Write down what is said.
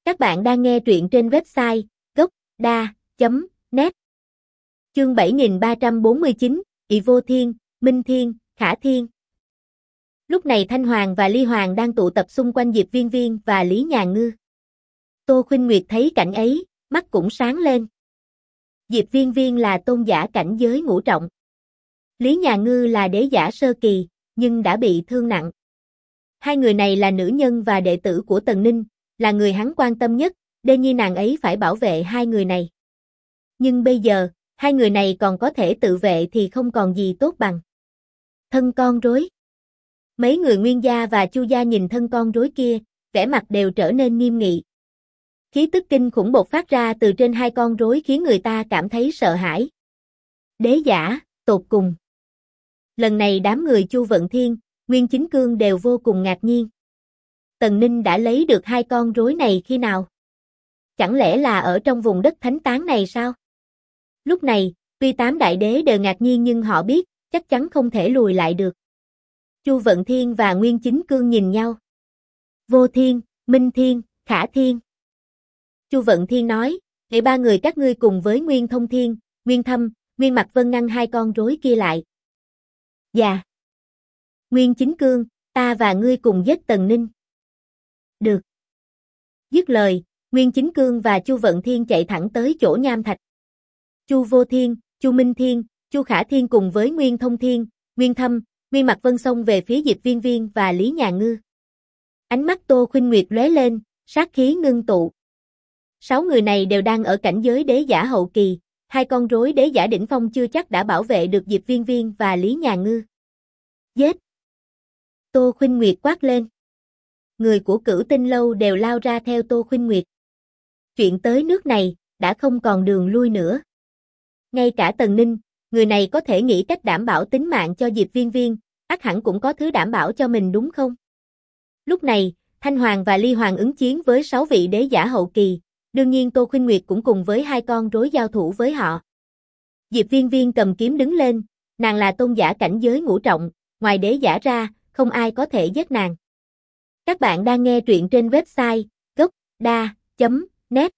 Các bạn đang nghe truyện trên website gocda.net. Chương 7349, Ỷ Vô Thiên, Minh Thiên, Khả Thiên. Lúc này Thanh Hoàng và Ly Hoàng đang tụ tập xung quanh Diệp Viên Viên và Lý Nhà Ngư. Tô Khuynh Nguyệt thấy cảnh ấy, mắt cũng sáng lên. Diệp Viên Viên là tôn giả cảnh giới ngũ trọng. Lý Nhà Ngư là đế giả sơ kỳ, nhưng đã bị thương nặng. Hai người này là nữ nhân và đệ tử của Tần Ninh, là người hắn quan tâm nhất, Đê Nhi nàng ấy phải bảo vệ hai người này. Nhưng bây giờ, hai người này còn có thể tự vệ thì không còn gì tốt bằng. Thân con rối. Mấy người Nguyên gia và Chu gia nhìn thân con rối kia, vẻ mặt đều trở nên nghiêm nghị. Khí tức kinh khủng bộc phát ra từ trên hai con rối khiến người ta cảm thấy sợ hãi. Đế giả, tột cùng. Lần này đám người Chu Vận Thiên, Nguyên Chính Cương đều vô cùng ngạc nhiên. Tần Ninh đã lấy được hai con rối này khi nào? Chẳng lẽ là ở trong vùng đất thánh tán này sao? Lúc này, tuy tám đại đế đều ngạc nhiên nhưng họ biết, chắc chắn không thể lùi lại được. Chu Vận Thiên và Nguyên Chính Cương nhìn nhau. Vô Thiên, Minh Thiên, Khả Thiên. Chu Vận Thiên nói, để ba người các ngươi cùng với Nguyên Thông Thiên, Nguyên Thâm, Nguyên Mạc Vân ngăn hai con rối kia lại. Dạ. Nguyên Chính Cương, ta và ngươi cùng giết Tần Ninh. Được. Dứt lời, Nguyên Chính Cương và Chu Vận Thiên chạy thẳng tới chỗ nham thạch. Chu Vô Thiên, Chu Minh Thiên, Chu Khả Thiên cùng với Nguyên Thông Thiên, Nguyên Thâm, Nguyên Mạc Vân xông về phía Diệp Viên Viên và Lý Nhà Ngư. Ánh mắt Tô Khuynh Nguyệt lóe lên, sát khí ngưng tụ. 6 người này đều đang ở cảnh giới đế giả hậu kỳ, hai con rối đế giả đỉnh phong chưa chắc đã bảo vệ được Diệp Viên Viên và Lý Nhà Ngư. Giết! Tô Khuynh Nguyệt quát lên. Người của Cửu Tinh Lâu đều lao ra theo Tô Khuynh Nguyệt. Chuyện tới nước này, đã không còn đường lui nữa. Ngay cả Tần Ninh, người này có thể nghĩ cách đảm bảo tính mạng cho Diệp Viên Viên, ắt hẳn cũng có thứ đảm bảo cho mình đúng không? Lúc này, Thanh Hoàng và Ly Hoàng ứng chiến với 6 vị đế giả hậu kỳ, đương nhiên Tô Khuynh Nguyệt cũng cùng với hai con rối giao thủ với họ. Diệp Viên Viên cầm kiếm đứng lên, nàng là tôn giả cảnh giới ngũ trọng, ngoài đế giả ra, không ai có thể giết nàng. Các bạn đang nghe truyện trên website gocda.net.